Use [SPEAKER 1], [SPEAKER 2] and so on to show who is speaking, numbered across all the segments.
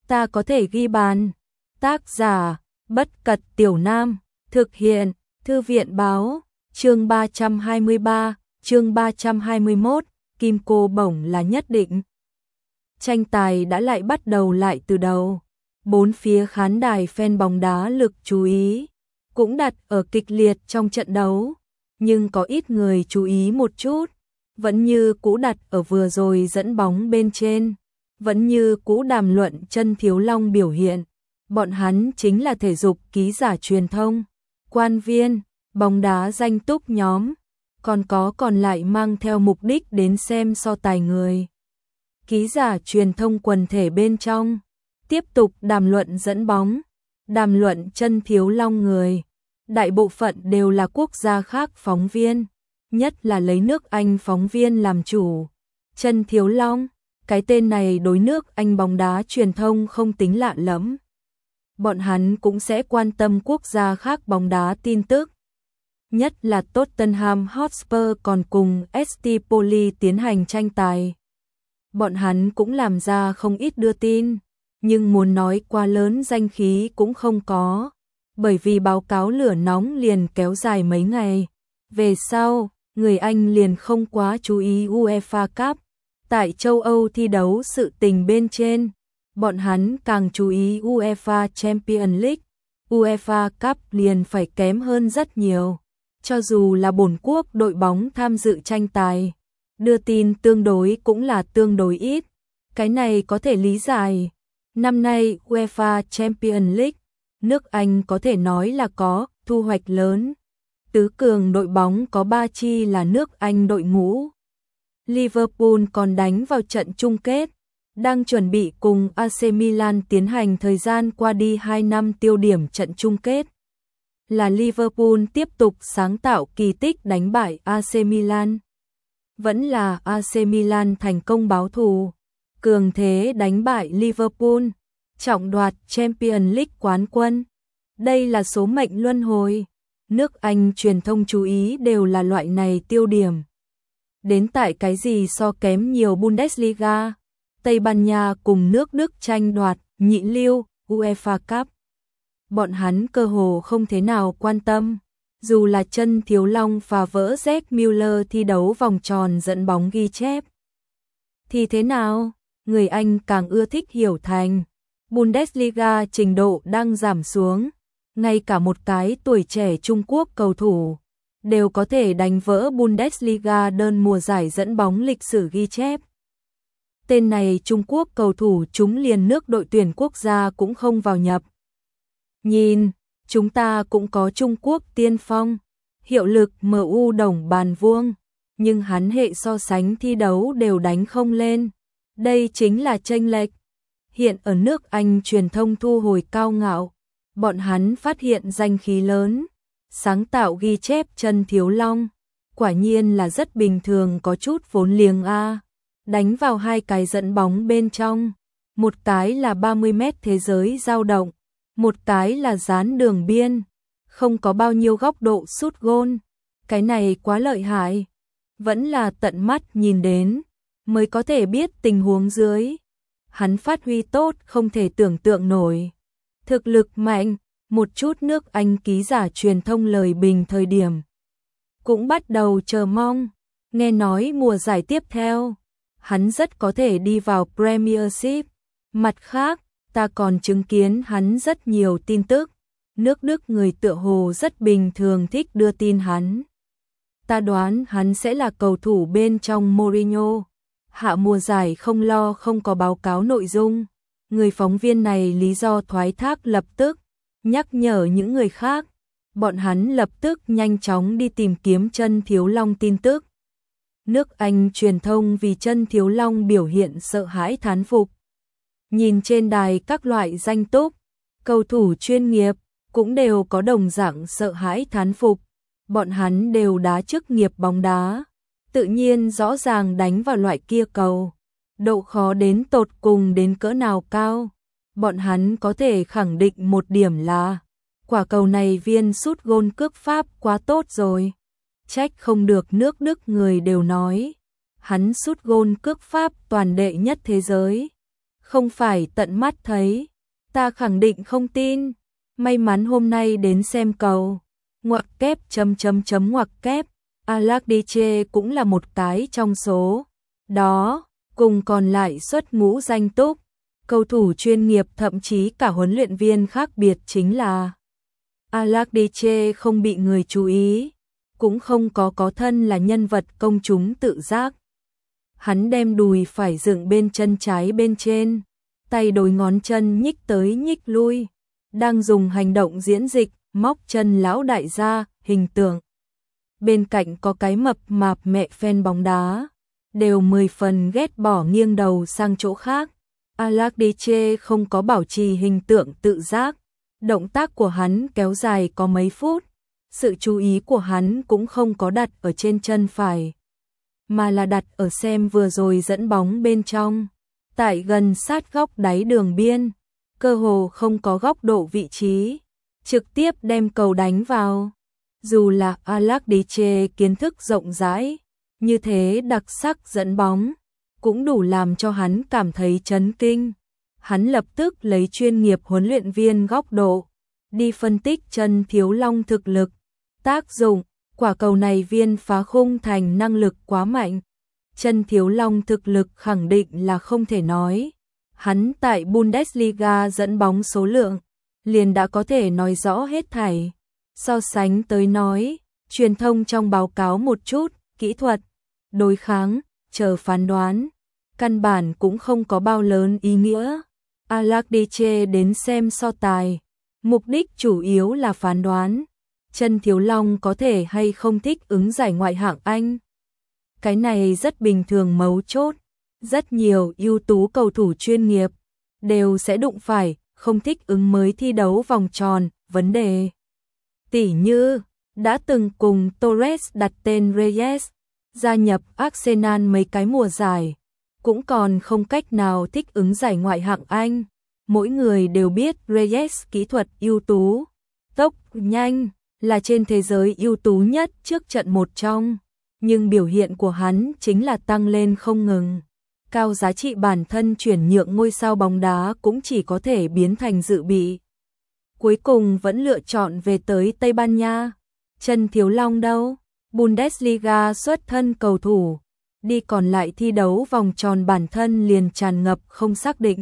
[SPEAKER 1] ta có thể ghi bàn. Tác giả, Bất Cật Tiểu Nam, thực hiện, Thư viện báo, chương 323, chương 321, kim cô bổng là nhất định. Tranh tài đã lại bắt đầu lại từ đầu. Bốn phía khán đài fan bóng đá lực chú ý cũng đặt ở kịch liệt trong trận đấu, nhưng có ít người chú ý một chút, vẫn như cũ đặt ở vừa rồi dẫn bóng bên trên, vẫn như cũ đàm luận Chân Thiếu Long biểu hiện. Bọn hắn chính là thể dục ký giả truyền thông, quan viên, bóng đá danh túc nhóm, còn lại mang theo mục đích đến xem so tài người. Ký giả truyền thông quần thể bên trong tiếp tục đàm luận dẫn bóng, đàm luận Chân Thiếu Long người. Đại bộ phận đều là quốc gia khác phóng viên, nhất là lấy nước Anh phóng viên làm chủ. Chân Thiếu Long, cái tên này đối nước Anh bóng đá truyền thông không tính lạ lẫm. Bọn hắn cũng sẽ quan tâm quốc gia khác bóng đá tin tức. Nhất là Tottenham Hotspur còn cùng ST Poli tiến hành tranh tài. Bọn hắn cũng làm ra không ít đưa tin, nhưng muốn nói quá lớn danh khí cũng không có, bởi vì báo cáo lửa nóng liền kéo dài mấy ngày. Về sau, người Anh liền không quá chú ý UEFA Cup. Tại châu Âu thi đấu sự tình bên trên, bọn hắn càng chú ý UEFA Champions League. UEFA Cup liền phải kém hơn rất nhiều. Cho dù là bổn quốc đội bóng tham dự tranh tài, đưa tin tương đối cũng là tương đối ít. Cái này có thể lý giải. Năm nay UEFA Champions League, nước Anh có thể nói là có thu hoạch lớn. Tứ cường đội bóng có 3 chi là nước Anh đội ngũ. Liverpool còn đánh vào trận chung kết, đang chuẩn bị cùng AC Milan tiến hành thời gian qua đi 2 năm tiêu điểm trận chung kết. Là Liverpool tiếp tục sáng tạo kỳ tích đánh bại AC Milan. Vẫn là AC Milan thành công báo thù, cường thế đánh bại Liverpool, trọng đoạt Champions League quán quân. Đây là số mệnh luân hồi. Nước Anh truyền thông chú ý đều là loại này tiêu điểm. Đến tại cái gì so kém nhiều Bundesliga, Tây Ban Nha cùng nước Đức tranh đoạt nhị lưu UEFA Cup. Bọn hắn cơ hồ không thế nào quan tâm, dù là Chân Thiếu Long phá vỡ Jack Müller thi đấu vòng tròn dẫn bóng ghi chép. Thì thế nào, người Anh càng ưa thích hiểu thành Bundesliga trình độ đang giảm xuống, ngay cả một cái tuổi trẻ Trung Quốc cầu thủ đều có thể đánh vỡ Bundesliga đơn mùa giải dẫn bóng lịch sử ghi chép. Tên này Trung Quốc cầu thủ chúng liền nước đội tuyển quốc gia cũng không vào nhập. Nhìn, chúng ta cũng có Trung Quốc tiên phong, hiệu lực MU Đồng Bàn Vuông, nhưng hắn hệ so sánh thi đấu đều đánh không lên. Đây chính là chênh lệch. Hiện ở nước Anh truyền thông thu hồi cao ngạo, bọn hắn phát hiện danh khí lớn, sáng tạo ghi chép Chân Thiếu Long, quả nhiên là rất bình thường, có chút vốn liếng a. Đánh vào 2 cái dẫn bóng bên trong, một cái là 30 mét thế giới dao động, một cái là dán đường biên, không có bao nhiêu góc độ sút gôn. Cái này quá lợi hại, vẫn là tận mắt nhìn đến mới có thể biết tình huống dưới. Hắn phát huy tốt không thể tưởng tượng nổi. Thực lực mạnh, một chút nước Anh ký giả truyền thông lời bình thời điểm cũng bắt đầu chờ mong, nghe nói mùa giải tiếp theo hắn rất có thể đi vào Premiership. Mặt khác, ta còn chứng kiến hắn rất nhiều tin tức, nước Đức người tựa hồ rất bình thường thích đưa tin hắn. Ta đoán hắn sẽ là cầu thủ bên trong Mourinho. Hạ mùa giải không lo không có báo cáo nội dung. Người phóng viên này lý do thoái thác lập tức nhắc nhở những người khác. Bọn hắn lập tức nhanh chóng đi tìm kiếm Chân Thiếu Long tin tức. Nước Anh truyền thông vì Chân Thiếu Long biểu hiện sợ hãi thán phục. Nhìn trên đài các loại danh túc, cầu thủ chuyên nghiệp cũng đều có đồng dạng sợ hãi thán phục. Bọn hắn đều đá chức nghiệp bóng đá, tự nhiên rõ ràng đánh vào loại kia cầu, độ khó đến tột cùng đến cỡ nào cao. Bọn hắn có thể khẳng định một điểm là quả cầu này viên sút gôn cước pháp quá tốt rồi. Trách không được nước Đức người đều nói hắn sút gôn cước pháp toàn đệ nhất thế giới. Không phải tận mắt thấy, ta khẳng định không tin. May mắn hôm nay đến xem cầu. Ngoặc kép ngoặc kép. Alakdiche cũng là một cái trong số đó, cùng còn lại xuất ngũ danh túc. Cầu thủ chuyên nghiệp thậm chí cả huấn luyện viên khác biệt chính là Alakdiche không bị người chú ý, cũng không có thân là nhân vật công chúng tự giác. Hắn đem đùi phải dựng bên chân trái bên trên, tay đôi ngón chân nhích tới nhích lui, đang dùng hành động diễn dịch móc chân lão đại gia hình tượng. Bên cạnh có cái mập mạp mẹ fan bóng đá, đều 10 phần ghét bỏ nghiêng đầu sang chỗ khác. Alakdiche không có bảo trì hình tượng tự giác, động tác của hắn kéo dài có mấy phút, sự chú ý của hắn cũng không có đặt ở trên chân phải, mà là đặt ở xem vừa rồi dẫn bóng bên trong, tại gần sát góc đáy đường biên, cơ hồ không có góc độ vị trí, trực tiếp đem cầu đánh vào. Dù là Alakdiche kiến thức rộng rãi, như thế đặc sắc dẫn bóng, cũng đủ làm cho hắn cảm thấy chấn kinh. Hắn lập tức lấy chuyên nghiệp huấn luyện viên góc độ, đi phân tích chân Thiếu Long thực lực, tác dụng, quả cầu này viên phá khung thành năng lực quá mạnh. Chân Thiếu Long thực lực khẳng định là không thể nói. Hắn tại Bundesliga dẫn bóng số lượng, liền đã có thể nói rõ hết thảy. So sánh tới nói, truyền thông trong báo cáo một chút, kỹ thuật, đối kháng, chờ phán đoán, căn bản cũng không có bao lớn ý nghĩa. Alakdiche đến xem so tài, mục đích chủ yếu là phán đoán, chân Thiếu Long có thể hay không thích ứng giải ngoại hạng Anh. Cái này rất bình thường mấu chốt, rất nhiều ưu tú cầu thủ chuyên nghiệp đều sẽ đụng phải, không thích ứng mới thi đấu vòng tròn, vấn đề. Tỉ như, đã từng cùng Torres đặt tên Reyes, gia nhập Arsenal mấy cái mùa giải, cũng còn không cách nào thích ứng giải ngoại hạng Anh. Mỗi người đều biết Reyes kỹ thuật ưu tú, tốc nhanh, là trên thế giới ưu tú nhất trước trận một trong, nhưng biểu hiện của hắn chính là tăng lên không ngừng. Cao giá trị bản thân chuyển nhượng ngôi sao bóng đá cũng chỉ có thể biến thành dự bị. Cuối cùng vẫn lựa chọn về tới Tây Ban Nha. Chân Thiếu Long đâu? Bundesliga xuất thân cầu thủ, đi còn lại thi đấu vòng tròn bản thân liền tràn ngập không xác định.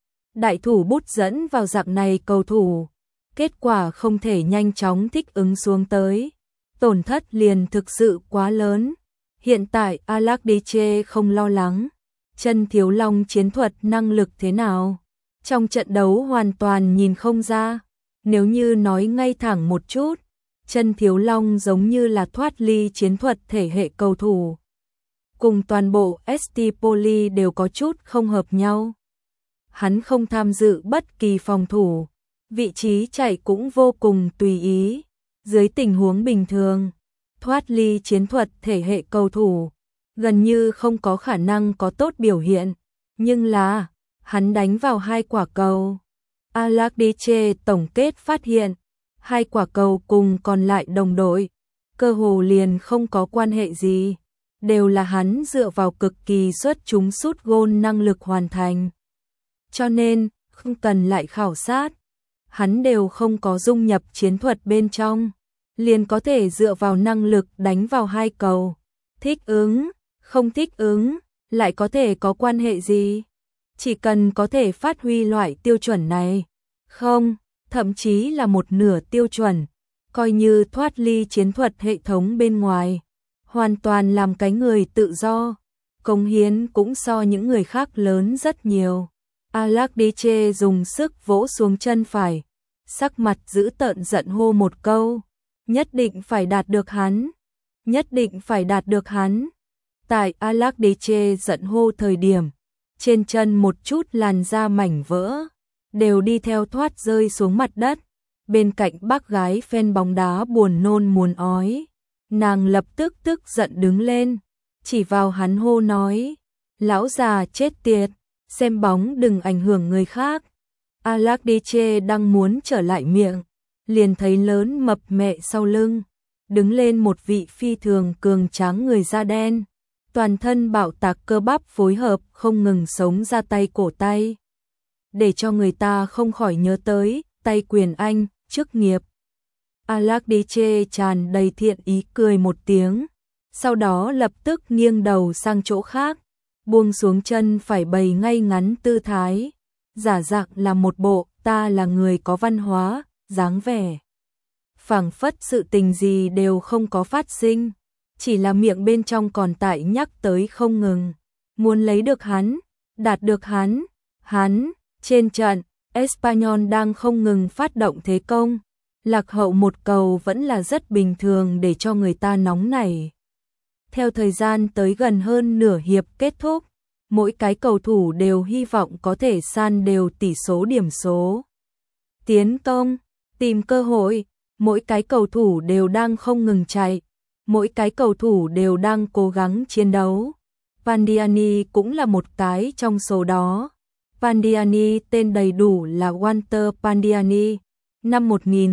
[SPEAKER 1] Đại thủ bút dẫn vào dạng này cầu thủ, kết quả không thể nhanh chóng thích ứng xuống tới, tổn thất liền thực sự quá lớn. Hiện tại Alakdiche không lo lắng, chân Thiếu Long chiến thuật năng lực thế nào? Trong trận đấu hoàn toàn nhìn không ra, nếu như nói ngay thẳng một chút, chân Thiếu Long giống như là thoát ly chiến thuật thể hệ cầu thủ. Cùng toàn bộ ST Poli đều có chút không hợp nhau. Hắn không tham dự bất kỳ phòng thủ, vị trí chạy cũng vô cùng tùy ý. Dưới tình huống bình thường, thoát ly chiến thuật thể hệ cầu thủ, gần như không có khả năng có tốt biểu hiện. Nhưng là, hắn đánh vào 2 quả cầu. Alakdiche tổng kết phát hiện, 2 quả cầu cùng còn lại đồng đội, cơ hồ liền không có quan hệ gì, đều là hắn dựa vào cực kỳ xuất chúng sút gôn năng lực hoàn thành. Cho nên, không cần lại khảo sát, hắn đều không có dung nhập chiến thuật bên trong, liền có thể dựa vào năng lực đánh vào 2 cầu. Thích ứng, không thích ứng, lại có thể có quan hệ gì? Chỉ cần có thể phát huy loại tiêu chuẩn này, không, thậm chí là một nửa tiêu chuẩn, coi như thoát ly chiến thuật hệ thống bên ngoài, hoàn toàn làm cái người tự do, cống hiến cũng so những người khác lớn rất nhiều. Alakdiche dùng sức vỗ xuống chân phải, sắc mặt dữ tợn giận hô một câu, nhất định phải đạt được hắn, nhất định phải đạt được hắn. Tại Alakdiche giận hô thời điểm, trên chân một chút làn da mảnh vỡ, đều đi theo thoát rơi xuống mặt đất. Bên cạnh bác gái fan bóng đá buồn nôn muốn ói, nàng lập tức tức giận đứng lên, chỉ vào hắn hô nói, lão già chết tiệt, xem bóng đừng ảnh hưởng người khác. Alakdiche đang muốn trở lại miệng, liền thấy lớn mập mẹ sau lưng, đứng lên một vị phi thường cường tráng người da đen, toàn thân bạo tạc cơ bắp phối hợp không ngừng sống ra tay cổ tay. để cho người ta không khỏi nhớ tới tay quyền anh, chức nghiệp. Alakdiche tràn đầy thiện ý cười một tiếng, sau đó lập tức nghiêng đầu sang chỗ khác, buông xuống chân phải bày ngay ngắn tư thái, giả dạng là một bộ ta là người có văn hóa, dáng vẻ phảng phất sự tình gì đều không có phát sinh, chỉ là miệng bên trong còn tại nhắc tới không ngừng, muốn lấy được hắn, đạt được hắn. Trên trận, Espanyol đang không ngừng phát động thế công, lạc hậu một cầu vẫn là rất bình thường để cho người ta nóng nảy. Theo thời gian tới gần hơn nửa hiệp kết thúc, mỗi cái cầu thủ đều hy vọng có thể san đều tỷ số điểm số. Tiến công, tìm cơ hội, mỗi cái cầu thủ đều đang không ngừng chạy, mỗi cái cầu thủ đều đang cố gắng chiến đấu. Pandiani cũng là một cái trong số đó. Pandiani tên đầy đủ là Walter Pandiani, năm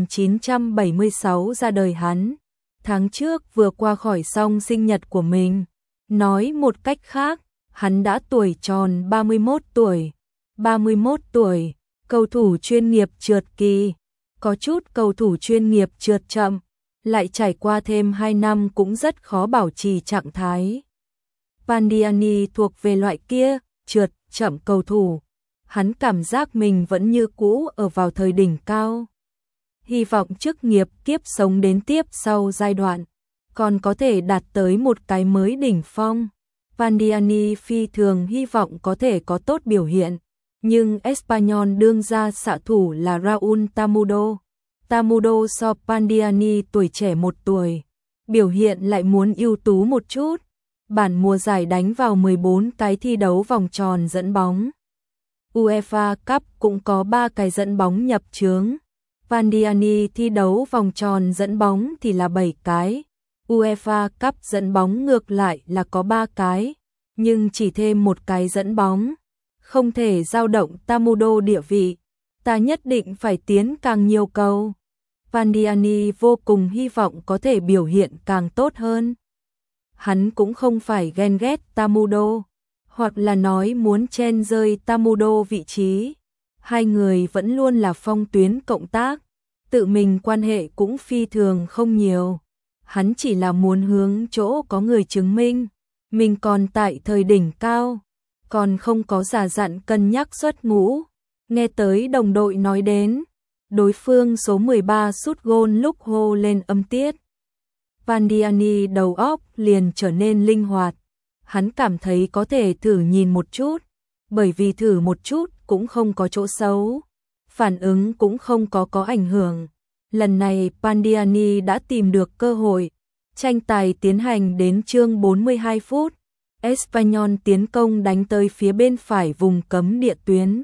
[SPEAKER 1] 1976 ra đời hắn. Tháng trước vừa qua khỏi xong sinh nhật của mình. Nói một cách khác, hắn đã tuổi tròn 31 tuổi. 31 tuổi, cầu thủ chuyên nghiệp trượt kỳ. Có chút cầu thủ chuyên nghiệp trượt chậm, lại trải qua thêm 2 năm cũng rất khó bảo trì trạng thái. Pandiani thuộc về loại kia, trượt chậm cầu thủ. Hắn cảm giác mình vẫn như cũ ở vào thời đỉnh cao. Hy vọng chức nghiệp kiếp sống đến tiếp sau giai đoạn, còn có thể đạt tới một cái mới đỉnh phong. Pandiani phi thường hy vọng có thể có tốt biểu hiện, nhưng Espanyol đương ra xạ thủ là Raúl Tamudo. Tamudo so Pandiani tuổi trẻ 1 tuổi, biểu hiện lại muốn ưu tú một chút. Bản mùa giải đánh vào 14 cái thi đấu vòng tròn dẫn bóng. UEFA Cup cũng có 3 cái dẫn bóng nhập chướng. Pandiani thi đấu vòng tròn dẫn bóng thì là 7 cái. UEFA Cup dẫn bóng ngược lại là có 3 cái, nhưng chỉ thêm một cái dẫn bóng. Không thể dao động Tamudo địa vị. Ta nhất định phải tiến càng nhiều cầu. Pandiani vô cùng hy vọng có thể biểu hiện càng tốt hơn. Hắn cũng không phải ghen ghét Tamudo, hoặc là nói muốn chen rơi Tamudo vị trí. Hai người vẫn luôn là phong tuyến cộng tác, tự mình quan hệ cũng phi thường không nhiều. Hắn chỉ là muốn hướng chỗ có người chứng minh, mình còn tại thời đỉnh cao, còn không có giả dặn cân nhắc xuất ngũ. Nghe tới đồng đội nói đến, đối phương số 13 sút gôn lúc hô lên âm tiết. Pandiani đầu óc liền trở nên linh hoạt, hắn cảm thấy có thể thử nhìn một chút, bởi vì thử một chút cũng không có chỗ xấu, phản ứng cũng không có ảnh hưởng. Lần này Pandiani đã tìm được cơ hội, tranh tài tiến hành đến chương 42 phút, Espanyol tiến công đánh tới phía bên phải vùng cấm địa tuyến.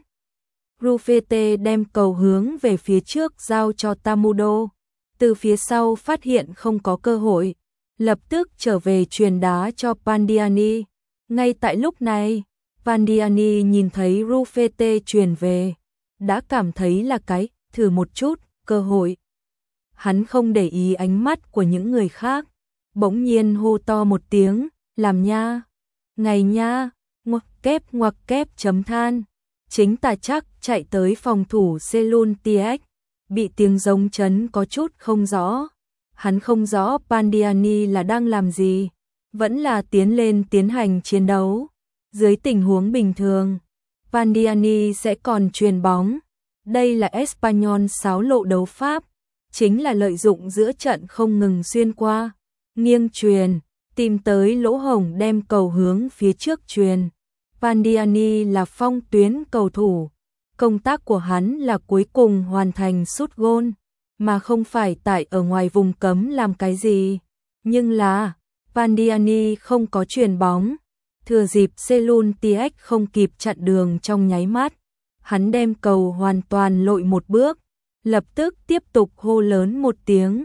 [SPEAKER 1] Rufete đem cầu hướng về phía trước giao cho Tamudo, từ phía sau phát hiện không có cơ hội, lập tức trở về truyền đá cho Pandiani. Ngay tại lúc này, Pandiani nhìn thấy Rufete truyền về, đã cảm thấy là cái thử một chút cơ hội. Hắn không để ý ánh mắt của những người khác, bỗng nhiên hô to một tiếng, làm nha, ngày nha, ngoặc kép chấm than. Chính Tà Chắc chạy tới phòng thủ Selun TX, bị tiếng giống chấn có chút không rõ. Hắn không rõ Pandiani là đang làm gì, vẫn là tiến lên tiến hành chiến đấu. Dưới tình huống bình thường, Pandiani sẽ còn chuyền bóng. Đây là Espanyol xáo lộ đấu pháp, chính là lợi dụng giữa trận không ngừng xuyên qua, nghiêng chuyền, tìm tới lỗ hổng đem cầu hướng phía trước chuyền. Pandiani là phong tuyến cầu thủ, công tác của hắn là cuối cùng hoàn thành sút gôn, mà không phải tại ở ngoài vùng cấm làm cái gì. Nhưng là, Pandiani không có chuyền bóng, thừa dịp Selun TX không kịp chặn đường trong nháy mắt, hắn đem cầu hoàn toàn lội một bước, lập tức tiếp tục hô lớn một tiếng,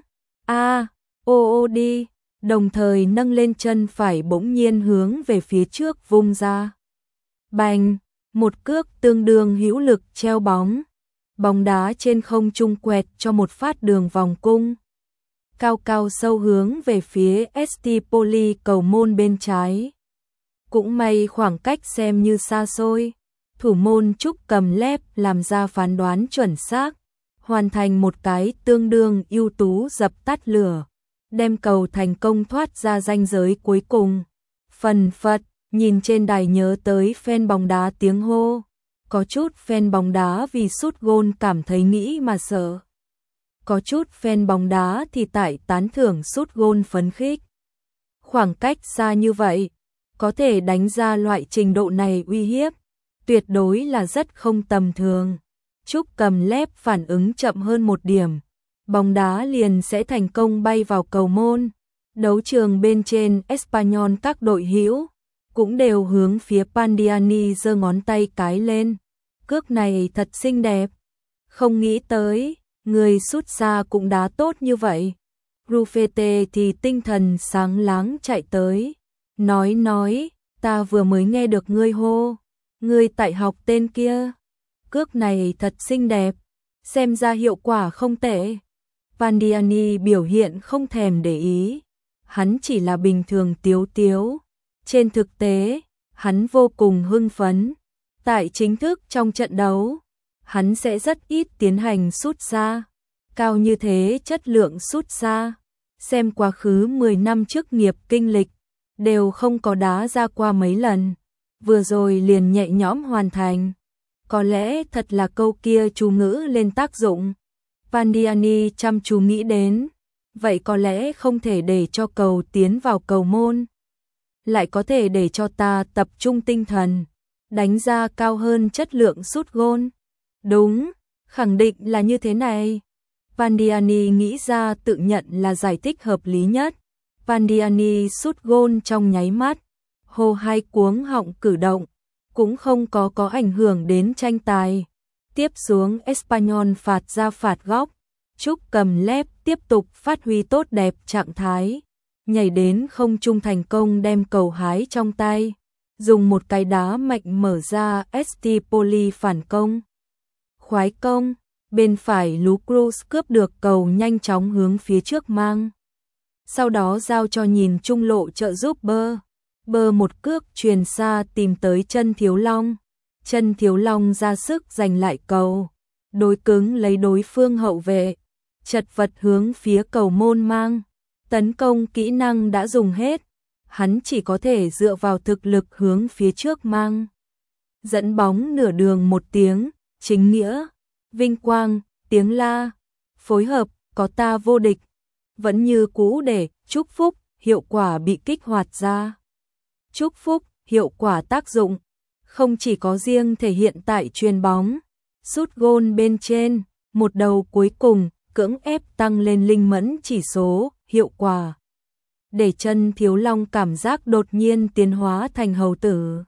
[SPEAKER 1] đi, đồng thời nâng lên chân phải bỗng nhiên hướng về phía trước vung ra. Bành, một cước tương đương hữu lực treo bóng. Bóng đá trên không trung quẹt cho một phát đường vòng cung. Cao cao sâu hướng về phía Stipoli cầu môn bên trái. Cũng may khoảng cách xem như xa xôi. thủ môn Trúc Cầm Lép làm ra phán đoán chuẩn xác, hoàn thành một cái tương đương ưu tú dập tắt lửa, đem cầu thành công thoát ra ranh giới cuối cùng. Phần phật, nhìn trên đài nhớ tới fan bóng đá tiếng hô, có chút fan bóng đá vì sút gôn cảm thấy nghĩ mà sợ. Có chút fan bóng đá thì tại tán thưởng sút gôn phấn khích. Khoảng cách xa như vậy, có thể đánh ra loại trình độ này uy hiếp, tuyệt đối là rất không tầm thường. Trúc Cầm Lép phản ứng chậm hơn một điểm, bóng đá liền sẽ thành công bay vào cầu môn. Đấu trường bên trên Espanyol các đội hữu cũng đều hướng phía Pandiani giơ ngón tay cái lên. Cước này thật xinh đẹp. Không nghĩ tới, người sút xa cũng đá tốt như vậy. Rufete thì tinh thần sáng láng chạy tới. Nói, ta vừa mới nghe được ngươi hô. Ngươi tại học tên kia. Cước này thật xinh đẹp. Xem ra hiệu quả không tệ. Pandiani biểu hiện không thèm để ý. Hắn chỉ là bình thường tiếu tiếu. Trên thực tế, hắn vô cùng hưng phấn. Tại chính thức trong trận đấu, hắn sẽ rất ít tiến hành sút xa. Cao như thế chất lượng sút xa, xem quá khứ 10 năm chức nghiệp kinh lịch, đều không có đá ra qua mấy lần. Vừa rồi liền nhẹ nhõm hoàn thành. Có lẽ thật là câu kia chú ngữ lên tác dụng. Pandiani chăm chú nghĩ đến. Vậy có lẽ không thể để cho cầu tiến vào cầu môn. Lại có thể để cho ta tập trung tinh thần, đánh ra cao hơn chất lượng sút gôn. Đúng, khẳng định là như thế này. Pandiani nghĩ ra tự nhận là giải thích hợp lý nhất. Pandiani sút gôn trong nháy mắt, hô hai cuống họng cử động, cũng không có ảnh hưởng đến tranh tài. Tiếp xuống Espanyol phạt ra phạt góc, Trúc Cầm Lép tiếp tục phát huy tốt đẹp trạng thái, nhảy đến không trung thành công đem cầu hái trong tay, dùng một cái đá mạnh mở ra Estipoli phản công. Khoái công, bên phải Lú Cruz cướp được cầu nhanh chóng hướng phía trước mang. Sau đó giao cho nhìn trung lộ trợ giúp Bơ một cước truyền xa tìm tới chân Thiếu Long. Chân Thiếu Long ra sức giành lại cầu, đối cứng lấy đối phương hậu vệ, chật vật hướng phía cầu môn mang. Tấn công kỹ năng đã dùng hết, hắn chỉ có thể dựa vào thực lực hướng phía trước mang. Dẫn bóng nửa đường một tiếng, chính nghĩa, vinh quang, tiếng la, phối hợp, có ta vô địch. Vẫn như cũ để chúc phúc, hiệu quả bị kích hoạt ra. Chúc phúc, hiệu quả tác dụng, không chỉ có riêng thể hiện tại chuyền bóng, sút gôn bên trên, một đầu cuối cùng, cưỡng ép tăng lên linh mẫn chỉ số, hiệu quả. Để chân Thiếu Long cảm giác đột nhiên tiến hóa thành hầu tử.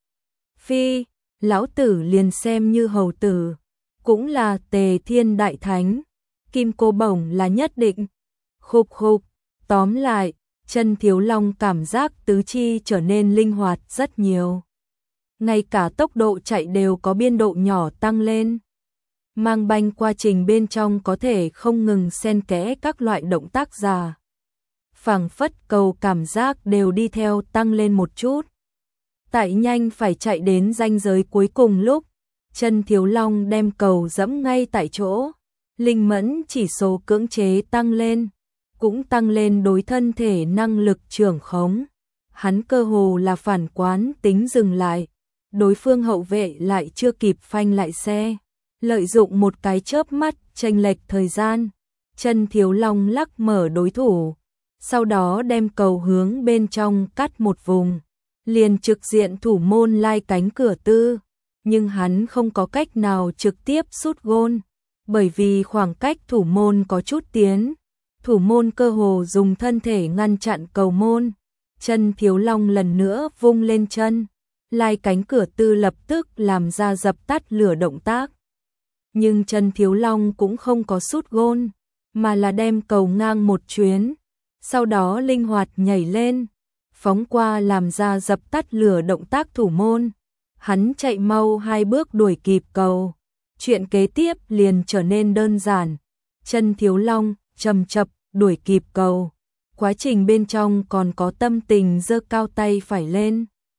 [SPEAKER 1] Phi, lão tử liền xem như hầu tử, cũng là Tề Thiên Đại Thánh, kim cô bổng là nhất định. Khục, tóm lại, chân Thiếu Long cảm giác tứ chi trở nên linh hoạt rất nhiều. Ngay cả tốc độ chạy đều có biên độ nhỏ tăng lên. Mang banh quá trình bên trong có thể không ngừng xen kẽ các loại động tác giả. Phảng phất cầu cảm giác đều đi theo tăng lên một chút. Tại nhanh phải chạy đến ranh giới cuối cùng lúc, chân Thiếu Long đem cầu dẫm ngay tại chỗ. Linh mẫn chỉ số cưỡng chế tăng lên, cũng tăng lên đối thân thể năng lực trưởng khống. Hắn cơ hồ là phản quán tính dừng lại, đối phương hậu vệ lại chưa kịp phanh lại xe. Lợi dụng một cái chớp mắt chênh lệch thời gian, chân Thiếu Long lắc mở đối thủ, sau đó đem cầu hướng bên trong cắt một vùng, liền trực diện thủ môn lai cánh cửa tư, nhưng hắn không có cách nào trực tiếp sút gôn, bởi vì khoảng cách thủ môn có chút tiến, thủ môn cơ hồ dùng thân thể ngăn chặn cầu môn, chân Thiếu Long lần nữa vung lên chân, lai cánh cửa tư lập tức làm ra dập tắt lửa động tác. Nhưng chân Thiếu Long cũng không có sút gôn, mà là đem cầu ngang một chuyến, sau đó linh hoạt nhảy lên, phóng qua làm ra dập tắt lửa động tác thủ môn. Hắn chạy mau 2 bước đuổi kịp cầu. Chuyện kế tiếp liền trở nên đơn giản. Chân Thiếu Long chầm chập đuổi kịp cầu. Quá trình bên trong còn có tâm tình giơ cao tay phải lên.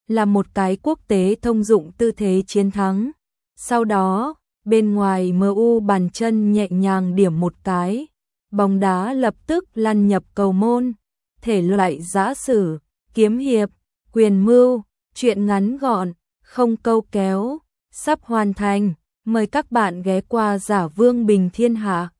[SPEAKER 1] là một cái quốc tế thông dụng tư thế chiến thắng. Sau đó, bên ngoài MU bàn chân nhẹ nhàng điểm một cái, bóng đá lập tức lăn nhập cầu môn. Thể loại giã sử, kiếm hiệp, quyền mưu, truyện ngắn gọn, không câu kéo, sắp hoàn thành. Mời các bạn ghé qua Giả Vương Bình Thiên Hạ.